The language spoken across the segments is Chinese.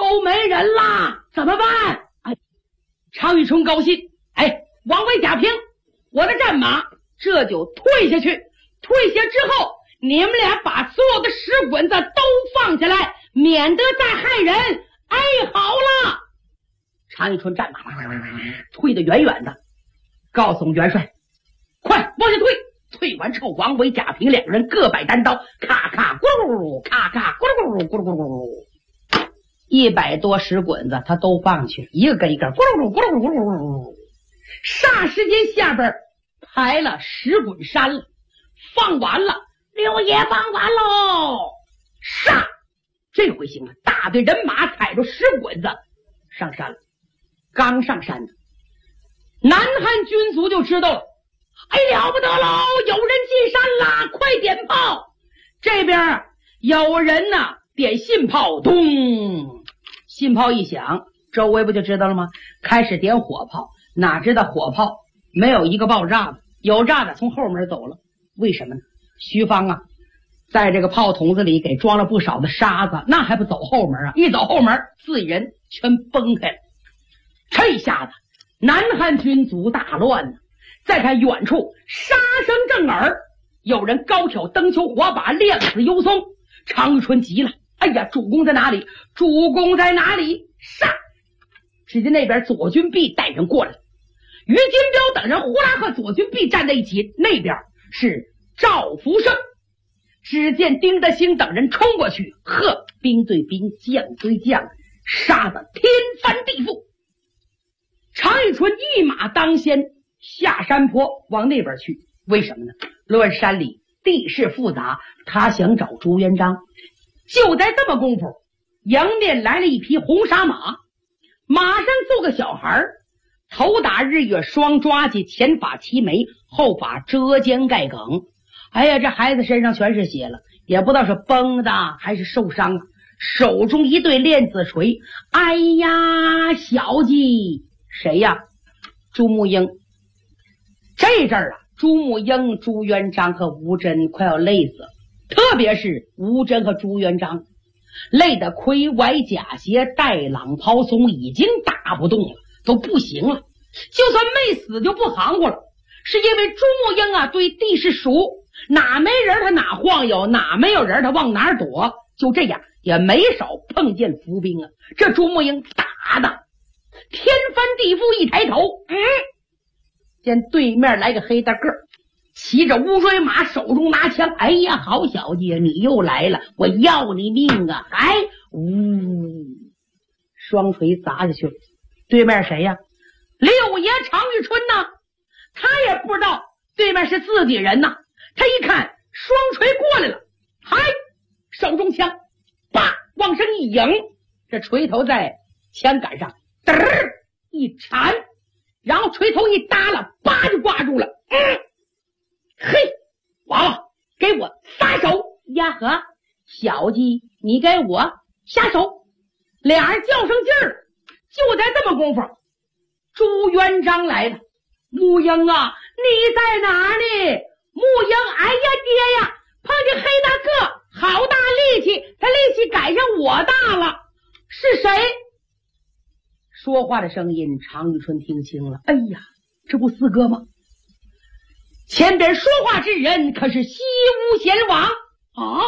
都没人啦，怎么办？哎，常遇春高兴，哎，王维、贾平，我的战马这就退下去。退下之后，你们俩把所有的石滚子都放下来，免得再害人。哎，好了。常遇春战马退得远远的，告诉元帅，快往下退。退完之后，王维、贾平两人各摆单刀，咔咔咕噜噜，咔咔咕噜噜，咕噜咕噜，100多石滚子他都放去了，一个跟一个咕噜噜咕噜噜咕噜噜，霎时间下边排了石滚山了，放完了，六爷放完喽！杀！这回行了，大队人马踩着石滚子上山了。刚上山的南汉军卒就知道了，哎，了不得喽！有人进山啦，快点炮！这边有人呢，点信炮，咚！信炮一响，周围不就知道了吗？开始点火炮，哪知道火炮没有一个爆炸的，有炸的从后门走了。为什么呢？徐芳啊，在这个炮筒子里给装了不少的沙子，那还不走后门啊？一走后门，自己人全崩开了。这下子南汉军卒大乱呢。再看远处，杀声震耳，有人高挑灯球火把，亮死幽松。常遇春急了，哎呀，主公在哪里？主公在哪里？杀！只见那边左军弼带人过来，于金彪等人呼啦和左军弼站在一起，那边是赵福生。只见丁德兴等人冲过去，呵，兵对兵，将对将，杀得天翻地覆。常遇春一马当先下山坡往那边去，为什么呢？乱山里地势复杂，他想找朱元璋。就在这么功夫，迎面来了一匹红纱马，马上坐个小孩，头打日月双抓髻，前发齐眉，后发遮肩盖梗。哎呀，这孩子身上全是血了，也不知道是崩的还是受伤啊。手中一对链子锤，哎呀，小鸡谁呀？朱木英。这阵儿啊，朱木英、朱元璋和吴真快要累死了，特别是吴真和朱元璋，累得盔崴甲鞋，带朗袍松，已经打不动了，都不行了。就算没死就不含糊了，是因为朱木英啊对地势熟，哪没人他哪晃悠，哪没有人他往哪躲，就这样也没少碰见伏兵啊。这朱木英打的天翻地覆，一抬头，见对面来个黑大个儿，骑着乌骓马，手中拿枪。哎呀，好小子，你又来了，我要你命啊！哎，呜，双锤砸下去了。对面谁呀？六爷常遇春呢？他也不知道对面是自己人呐。他一看双锤过来了，嗨，手中枪，叭，往上一迎，这锤头在枪杆上嘚儿一缠，然后锤头一耷拉，叭就挂住了。嘿，娃娃，给我撒手！呀呵，小鸡，你给我下手！俩人较上劲儿。就在这么功夫，朱元璋来了。木英啊，你在哪里？木英，哎呀爹呀，碰见黑大个，好大力气，他力气赶上我大了。是谁？说话的声音常遇春听清了。哎呀，这不四哥吗？前边说话之人可是西吴贤王啊！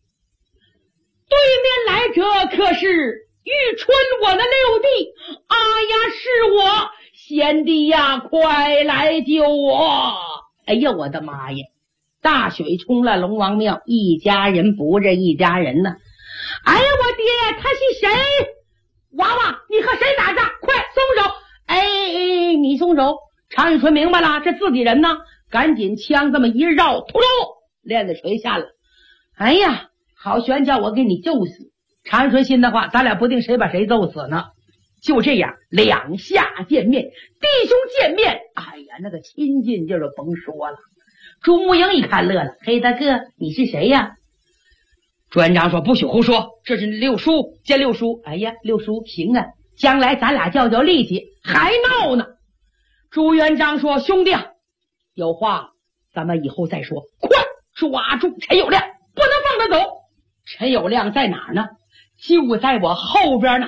对面来者可是玉春我的六弟。哎呀，是我，贤弟呀，快来救我！哎呀，我的妈呀，大水冲了龙王庙，一家人不认一家人呢。哎呀，我爹，他是谁？娃娃，你和谁打仗？快松手！哎，你松手！常遇春明白了，这自己人呢，赶紧枪这么一绕，突噜，链子锤下了。哎呀，好悬叫我给你揍死！常遇春心的话，咱俩不定谁把谁揍死呢。就这样，两下见面，弟兄见面，哎呀，那个亲近劲儿就甭说了。朱木英一看乐了，黑大哥，你是谁呀？朱元璋说：“不许胡说，这是六叔，见六叔。”哎呀，六叔行啊，将来咱俩较较力气，还闹呢。朱元璋说：“兄弟啊，有话咱们以后再说，快抓住陈友谅，不能放他走。陈友谅在哪儿呢？就在我后边呢。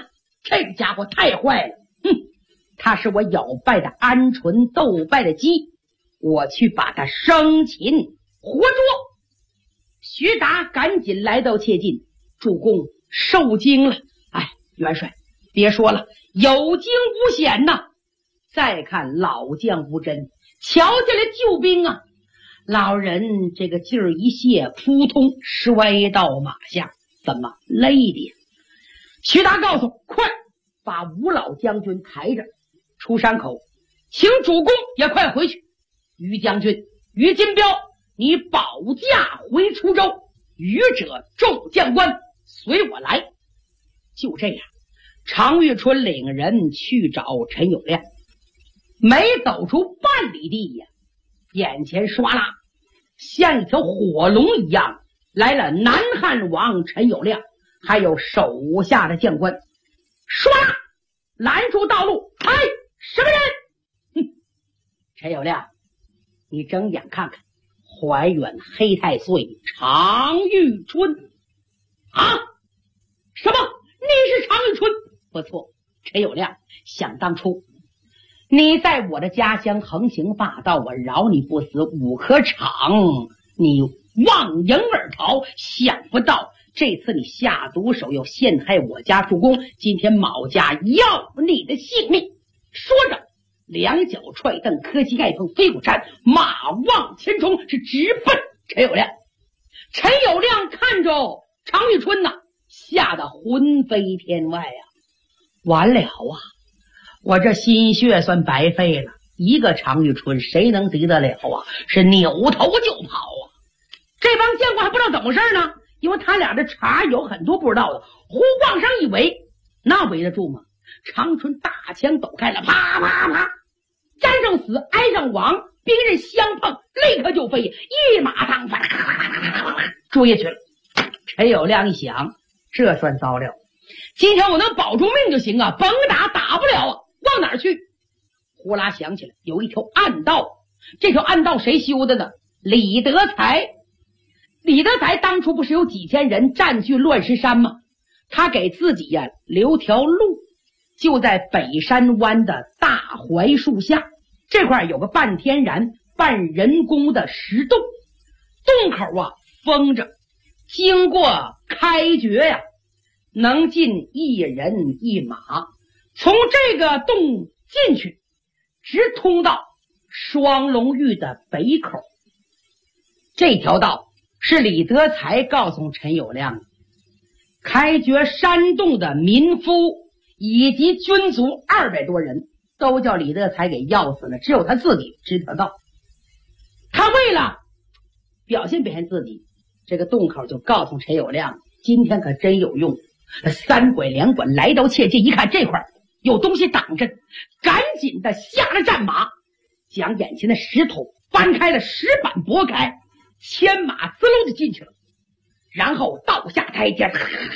这个家伙太坏了，他是我咬败的鹌鹑，斗败的鸡，我去把他生擒活捉。徐达赶紧来到切近，主公受惊了。哎，元帅别说了，有惊无险呐。再看老将吴真，瞧下来救兵啊，老人这个劲儿一泄，扑通摔到马下，怎么累的呀？徐达告诉快把吴老将军抬着出山口，请主公也快回去。于将军、于金彪，你保驾回滁州，余者众将官随我来。就这样，常遇春领人去找陈友谅，没走出半里地呀，眼前唰啦像一条火龙一样来了南汉王陈友谅，还有手下的将官，唰啦拦住道路。哎，什么人？陈友谅，你睁眼看看，怀远黑太岁常遇春啊？什么？你是常遇春？不错，陈友谅，想当初你在我的家乡横行霸道，我饶你不死，五科场你望迎而逃，想不到这次你下毒手又陷害我家主公，今天卯家要你的性命。说着两脚踹蹬，磕膝盖碰飞虎山，马望前冲，是直奔陈友谅。陈友谅看着常遇春呐，吓得魂飞天外啊！完了啊，我这心血算白费了，一个常遇春谁能敌得了啊？是扭头就跑啊！这帮将官还不知道怎么回事呢，因为他俩的茬有很多不知道的，忽往上一围，那围得住吗？常春大枪抖开了，啪啪啪，沾上死挨上亡，兵刃相碰，立刻就飞，一马当翻追下去了。陈友谅一想，这算糟了，今天我能保住命就行啊，甭打打不了啊，往哪儿去？呼啦想起来有一条暗道，这条暗道谁修的呢？李德才。李德才当初不是有几千人占据乱石山吗？他给自己呀留条路，就在北山湾的大槐树下，这块有个半天然半人工的石洞，洞口啊封着，经过开掘呀，能进一人一马，从这个洞进去，直通到双龙峪的北口。这条道是李德才告诉陈友谅的，开掘山洞的民夫以及军卒200多人都叫李德才给要死了，只有他自己知道。他为了表现自己，这个洞口就告诉陈友谅，今天可真有用。3拐2拐来到切近，一看这块有东西挡着，赶紧的下了战马，将眼前的石头翻开了，石板拨开，牵马滋溜就进去了，然后倒下台阶，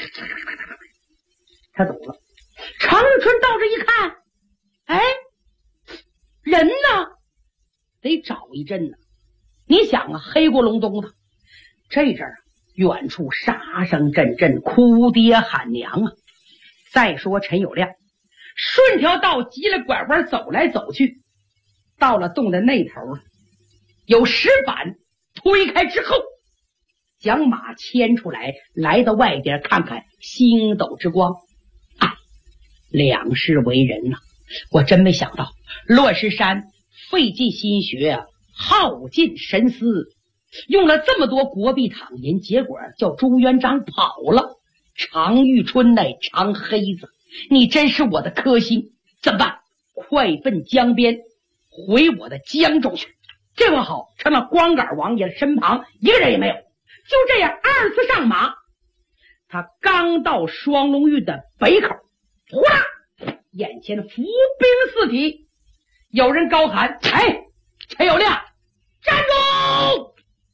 他走了。常遇春到这一看，哎，人呢？得找一阵呢。你想啊，黑咕隆咚的，这阵儿远处杀声阵阵，哭爹喊娘啊！再说陈友谅顺条道急了拐弯走来走去，到了洞的那头了，有石板推开之后，将马牵出来，来到外边看看星斗之光。哎，两世为人呐，我真没想到乱石山费尽心血，耗尽神思，用了这么多国币躺银，结果叫朱元璋跑了。常遇春乃常黑子，你真是我的克星，怎么办？快奔江边，回我的江州去。这回好，成了光杆王爷身旁一个人也没有。就这样2次上马，他刚到双龙峪的北口，呼啦，眼前的伏兵四起，有人高喊：哎，陈友谅，站住！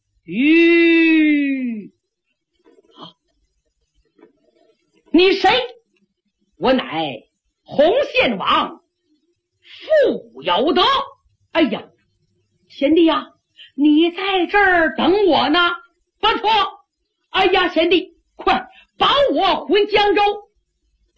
好，你谁？我乃洪宪王傅有德。哎呀，贤弟呀，你在这儿等我呢？不错。哎呀，贤弟，快保我回江州。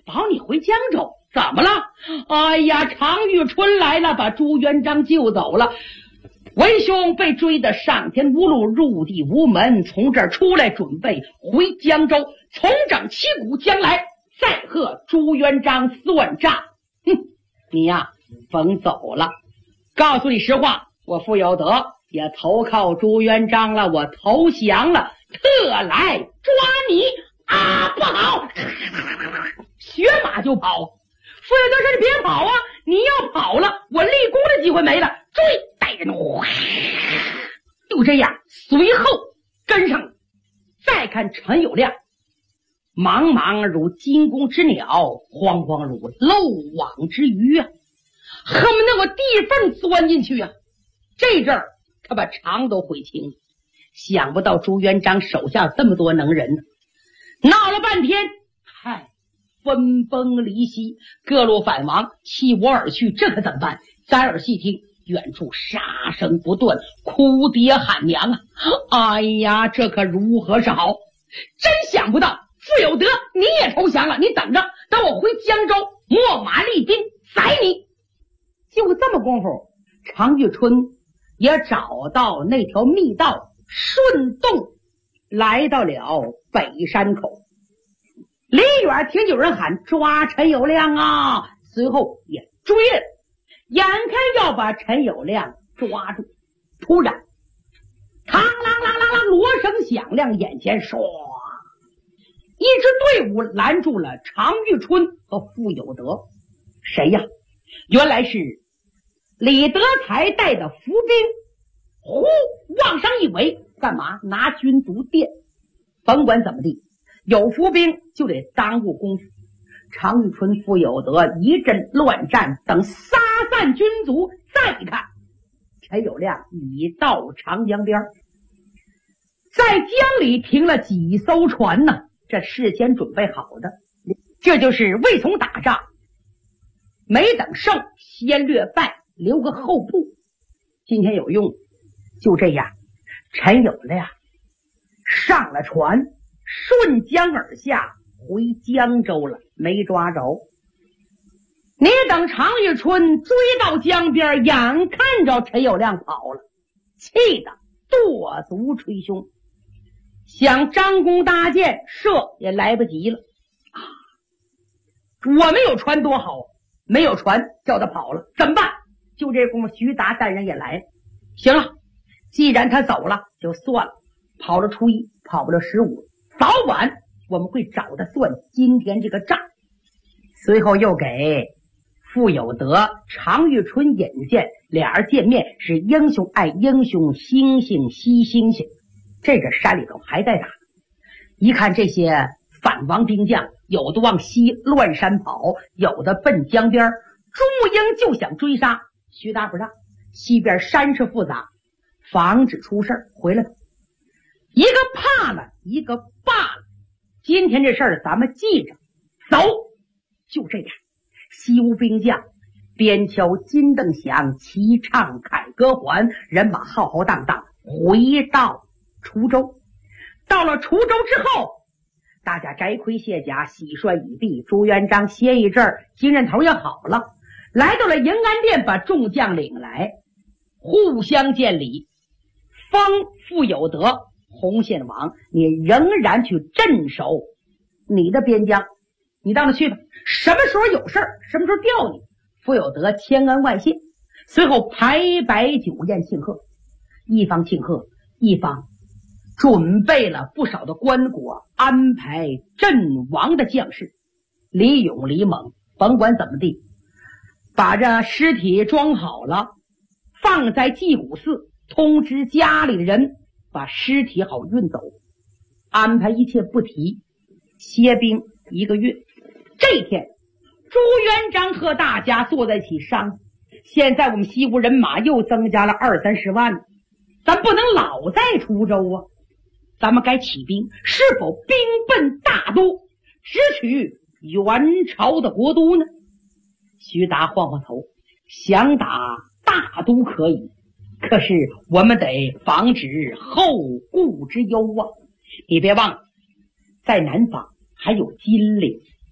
保你回江州。怎么了？哎呀，常遇春来了，把朱元璋救走了。为兄被追得上天无路，入地无门，从这儿出来准备回江州，重整旗鼓，将来再和朱元璋算账。你呀，甭走了。告诉你实话，我傅有德也投靠朱元璋了，我投降了，特来抓你啊！不好，学马就跑。傅有德说：“你别跑啊！你要跑了，我立功的机会没了。”追，带人就这样，随后跟上。再看陈友谅，茫茫如惊弓之鸟，慌慌如漏网之鱼啊，恨不得我地缝钻进去啊！这阵儿他把肠都悔青了，想不到朱元璋手下这么多能人呢，闹了半天，分崩离析，各路反王弃我而去，这可怎么办？再耳细听，远处杀声不断，哭爹喊娘啊！哎呀，这可如何是好？真想不到傅有德你也投降了，你等着，等我回江州，秣马厉兵宰你。就这么功夫，常遇春也找到那条密道，顺洞来到了北山口。离远听有人喊抓陈友谅啊，随后也追了，眼看要把陈友谅抓住，突然嘡啷啷啷啷，锣声响亮，眼前唰，一支队伍拦住了常遇春和傅有德。谁呀？原来是李德才带的伏兵，呼往上一围，干嘛？拿军毒电。甭管怎么地，有伏兵就得耽误功夫。常遇春、傅有德一阵乱战，等撒散军卒，再一看，陈友谅已到长江边，在江里停了几艘船呢，这事先准备好的。这就是未从打仗，没等胜先略败，留个后步，今天有用。就这样，陈友谅上了船，顺江而下，回江州了，没抓着。你等常遇春追到江边，眼看着陈友谅跑了，气得跺足捶胸，想张弓搭箭射也来不及了啊！我没有船多好，没有船叫他跑了，怎么办？就这功夫，徐达带人也来了。行了，既然他走了就算了，跑了初一，跑不了15，早晚我们会找他算今天这个账。随后又给傅有德、常遇春引荐，俩人见面是英雄爱英雄，星星惜星星。这个山里头还在打，一看这些反王兵将，有的往西乱山跑，有的奔江边，朱木英就想追杀，徐达不让，西边山势复杂，防止出事儿，回来吧。一个怕了，一个罢了，今天这事儿咱们记着，走。就这样，西吴兵将边敲金镫响，齐唱凯歌还，人马浩浩荡荡回到滁州。到了滁州之后，大家摘盔卸甲，洗涮已毕，朱元璋歇一阵儿，精神头也好了，来到了迎安殿，把众将领来，互相见礼，封傅有德洪宪王，你仍然去镇守你的边疆，你到那去吧，什么时候有事儿，什么时候调你。傅有德千恩万谢，随后排摆酒宴庆贺，一方庆贺，一方准备了不少的棺椁，安排阵亡的将士。李勇、李猛甭管怎么地，把这尸体装好了，放在祭古寺，通知家里的人把尸体好运走，安排一切不提，歇兵1个月。这一天，朱元璋和大家坐在一起商，现在我们西吴人马又增加了20-30万，咱不能老在滁州啊，咱们该起兵，是否兵奔大都，直取元朝的国都呢？徐达晃晃头，想打大都可以，可是我们得防止后顾之忧啊！你别忘了，在南方还有金陵，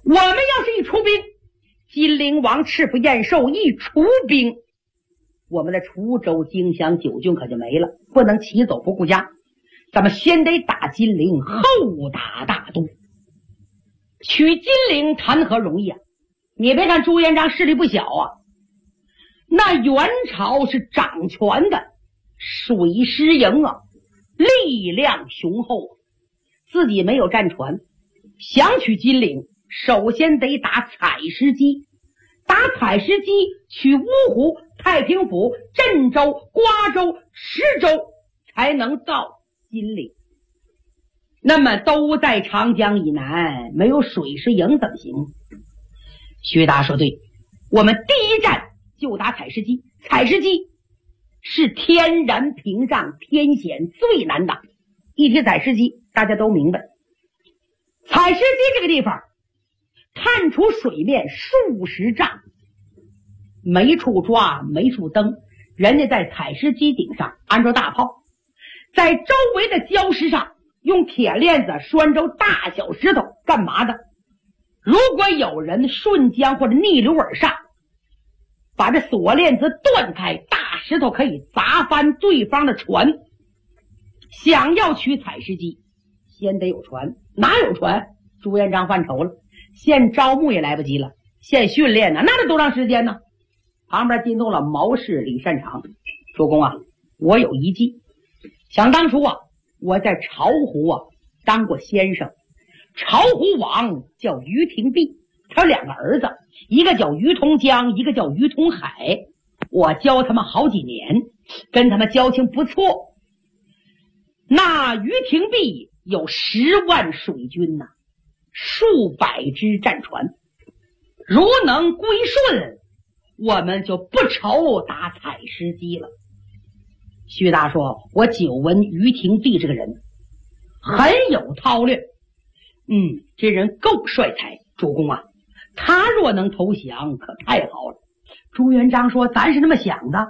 我们要是一出兵，金陵王赤腹燕寿一出兵，我们的滁州、荆襄9郡可就没了，不能齐走不顾家。咱们先得打金陵，后打大都。取金陵谈何容易啊！你别看朱元璋势力不小啊，那元朝是掌权的，水师营啊，力量雄厚啊，自己没有战船，想取金陵，首先得打采石矶。打采石矶，取芜湖、太平府、镇州、瓜州、池州，才能到金陵。那么都在长江以南，没有水师营怎么行？薛达说对，我们第一站就打采石矶。采石矶是天然屏障，天险最难打。一提采石矶，大家都明白，采石矶这个地方看出水面数十丈，没处抓，没处登，人家在采石矶顶上安着大炮，在周围的礁石上用铁链子拴着大小石头，干嘛的？如果有人顺江或者逆流而上，把这锁链子断开，大石头可以砸翻对方的船。想要取采石矶，先得有船，哪有船？朱元璋犯愁了，现招募也来不及了，现训练呢，那得多长时间呢？旁边进动了毛氏李善长，主公啊，我有一计。想当初啊，我在巢湖啊当过先生，巢湖王叫于廷弼，他有2个儿子，一个叫于同江，一个叫于同海，我教他们好几年，跟他们交情不错。那于廷弼有10万水军呐，数百只战船，如能归顺，我们就不愁打采石矶了。薛达说，我久闻于廷弼这个人很有韬略，这人够帅才，主公啊，他若能投降可太好了。朱元璋说，咱是那么想的。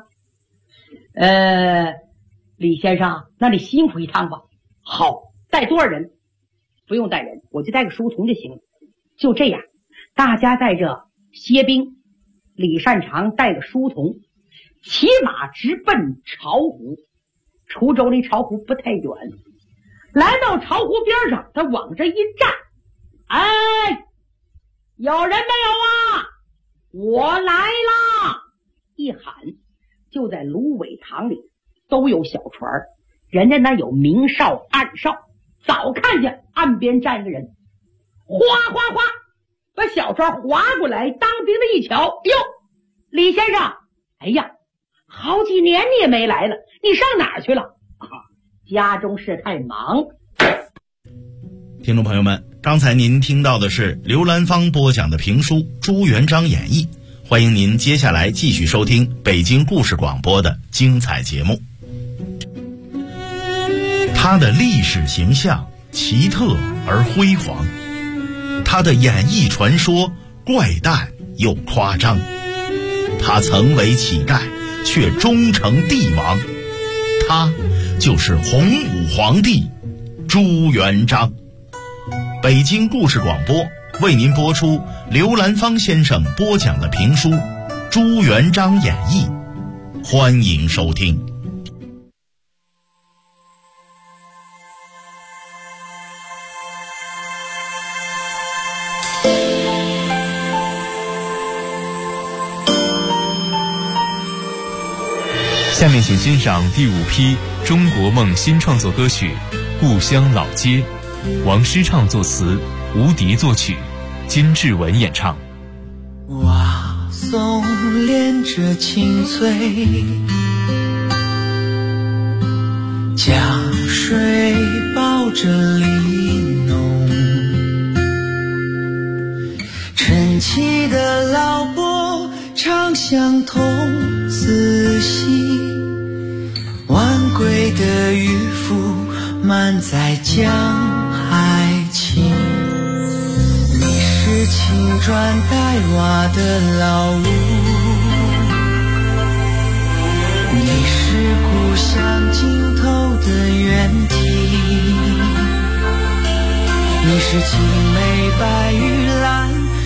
李先生，那你辛苦一趟吧。好，带多少人？不用带人，我就带个书童就行了。就这样，大家带着歇兵，李善长带个书童，骑马直奔巢湖。滁州离巢湖不太远，来到巢湖边上，他往这一站，哎，有人没有啊？我来啦！一喊，就在芦苇塘里都有小船，人家那有明哨暗哨，早看见岸边站一个人，哗哗哗把小船划过来，当兵的一瞧，哟，李先生，哎呀，好几年你也没来了，你上哪儿去了？家中事太忙。 听众朋友们，刚才您听到的是刘兰芳播讲的评书《朱元璋演义》，欢迎您接下来继续收听北京故事广播的精彩节目。他的历史形象奇特而辉煌，他的演义传说怪诞又夸张，他曾为乞丐却终成帝王，他就是洪武皇帝朱元璋。北京故事广播为您播出刘兰芳先生播讲的评书《朱元璋演义》，欢迎收听。 下面请欣赏第5批中国梦新创作歌曲《故乡老街》，王诗畅作词，吴迪作曲，金志文演唱。 瓦松连着青翠，江水抱着梨浓，晨起的老伯唱相同，仔细晚归的渔夫满载江海情，你是青砖黛瓦的老屋，你是故乡尽头的原题，你是青梅白玉兰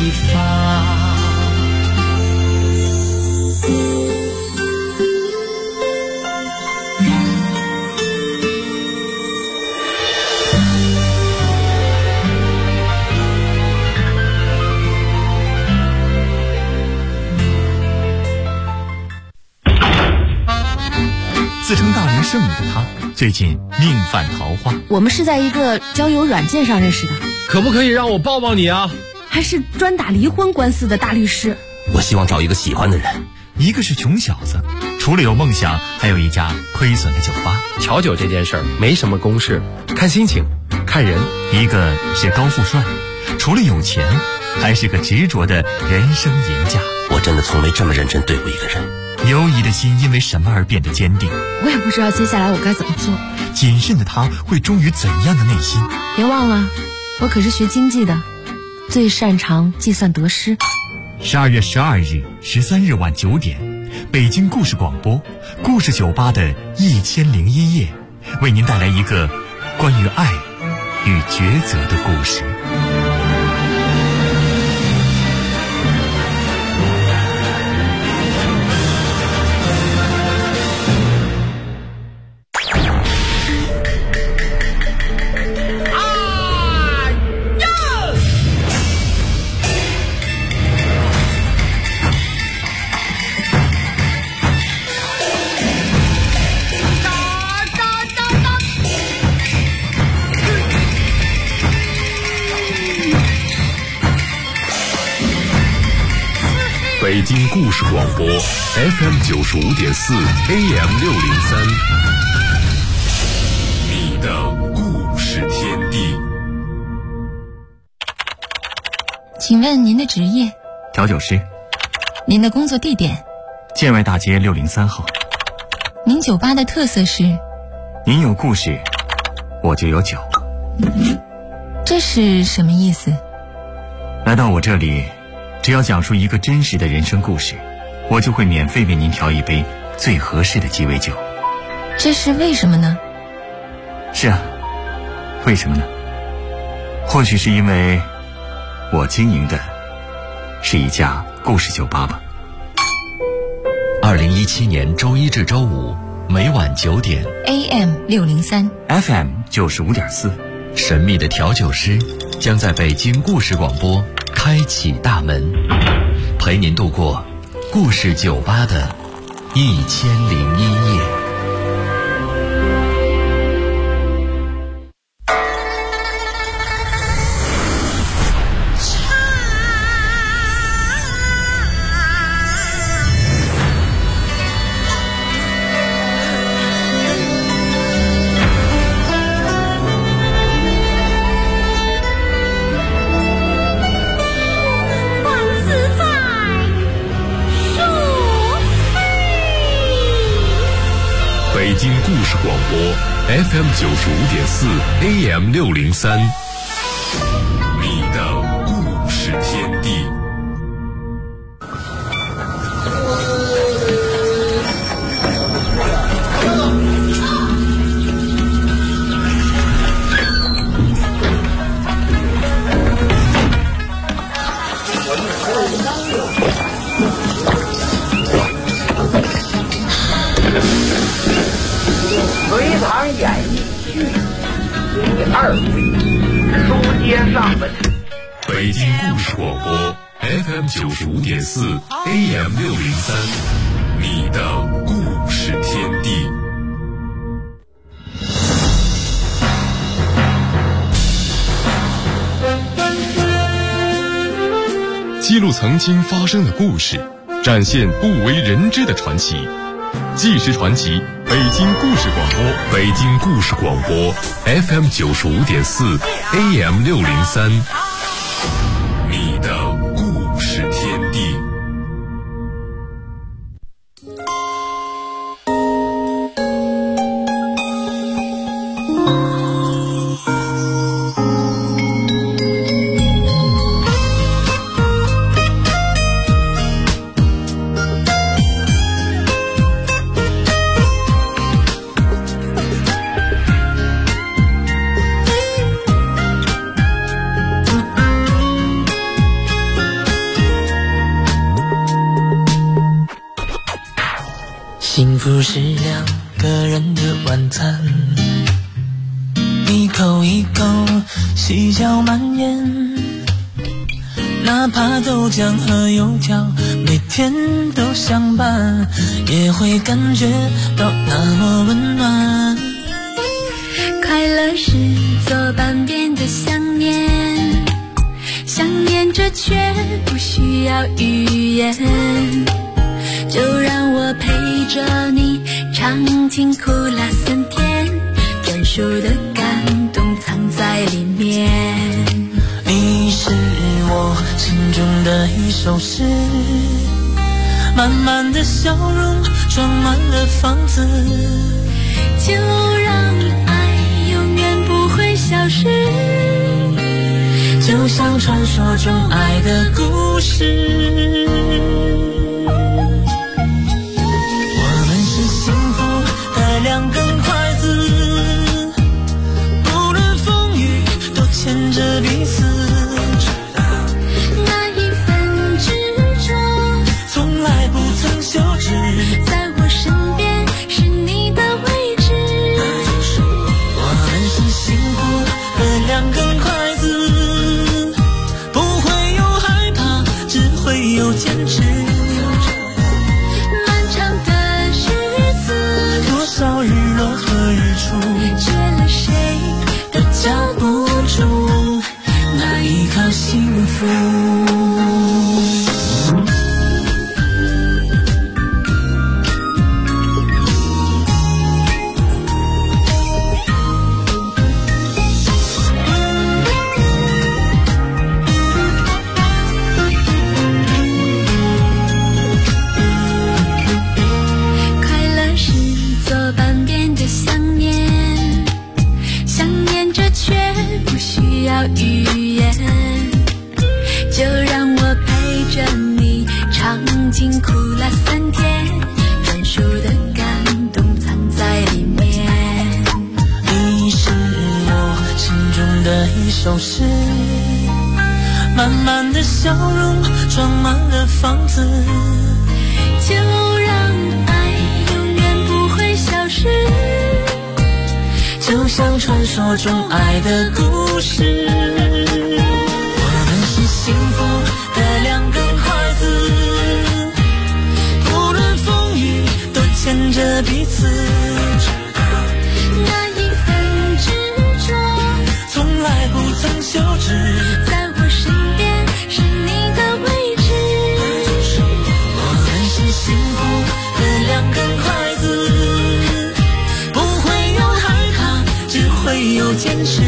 方。 自称大龄剩女的她，最近命犯桃花。 我们是在一个交友软件上认识的。 可不可以让我抱抱你啊？ 还是专打离婚官司的大律师。 我希望找一个喜欢的人。 一个是穷小子，除了有梦想，还有一家亏损的酒吧。 调酒这件事儿没什么公式，看心情，看人。 一个是高富帅，除了有钱，还是个执着的人生赢家。 我真的从没这么认真对过一个人。 犹疑的心因为什么而变得坚定？ 我也不知道接下来我该怎么做。 谨慎的他会忠于怎样的内心？ 别忘了，我可是学经济的，最擅长计算得失。 12月12日、13日晚9点，北京故事广播故事酒吧的1001夜，为您带来一个关于爱与抉择的故事。 北京故事广播 FM 95.4 AM 603，你的故事天地。 请问您的职业？ 调酒师。 您的工作地点？ 建外大街603号。 您酒吧的特色是？ 您有故事，我就有酒。 这是什么意思？ 来到我这里，只要讲述一个真实的人生故事，我就会免费为您调一杯最合适的鸡尾酒。 这是为什么呢？ 是啊，为什么呢？或许是因为我经营的是一家故事酒吧吧。 2017年周一至周五每晚9点 AM 603 FM 95.4， 神秘的调酒师将在北京故事广播开启大门，陪您度过故事酒吧的1001夜。 北京故事广播 FM 95.4 AM 603，你的故事天地。 隋唐演义续第2回，书接上文。 北京故事广播 FM 95.4 AM 603，你的故事天地。 记录曾经发生的故事，展现不为人知的传奇。纪实传奇，北京故事广播， 北京故事广播 FM 95.4 AM 603，你的故事天地。 福是两个人的晚餐，一口一口细嚼慢咽，哪怕豆浆和油条每天都相伴，也会感觉到那么温暖。 快乐是左半边的想念，想念着却不需要语言，就让我陪着你尝尽苦辣酸甜，专属的感动藏在里面。 你是我心中的一首诗，满满的笑容装满了房子， 就让爱永远不会消失， 就像传说中爱的故事。我们是幸福的两根筷子，不论风雨都牵着彼此， 那一份执着从来不曾休止， 在我身边是你的位置。 我们是幸福的两根筷子，不会有害怕，只会有坚持。 漫长的日子， 多少日落和日出， 缺了谁都交不出那一刻幸福。 语言，就让我陪着你尝尽苦辣酸甜，专属的感动藏在里面。 你是我心中的一首诗，满满的笑容装满了房子， 就让爱永远不会消失， 就像传说中爱的故事。我们是幸福的两根筷子，不论风雨都牵着彼此， 那一份执着从来不曾休止， 在我身边是你的位置。 我们是幸福的两根筷子，不会有害怕，只会有坚持。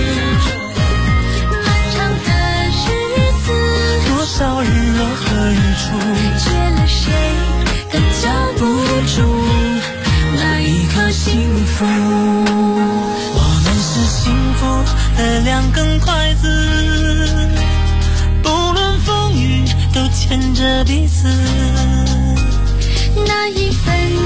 漫长的日子， 多少日落和日出， 缺了谁都交不住那一刻幸福。我们是幸福的两根筷子，不论风雨都牵着彼此。 那一份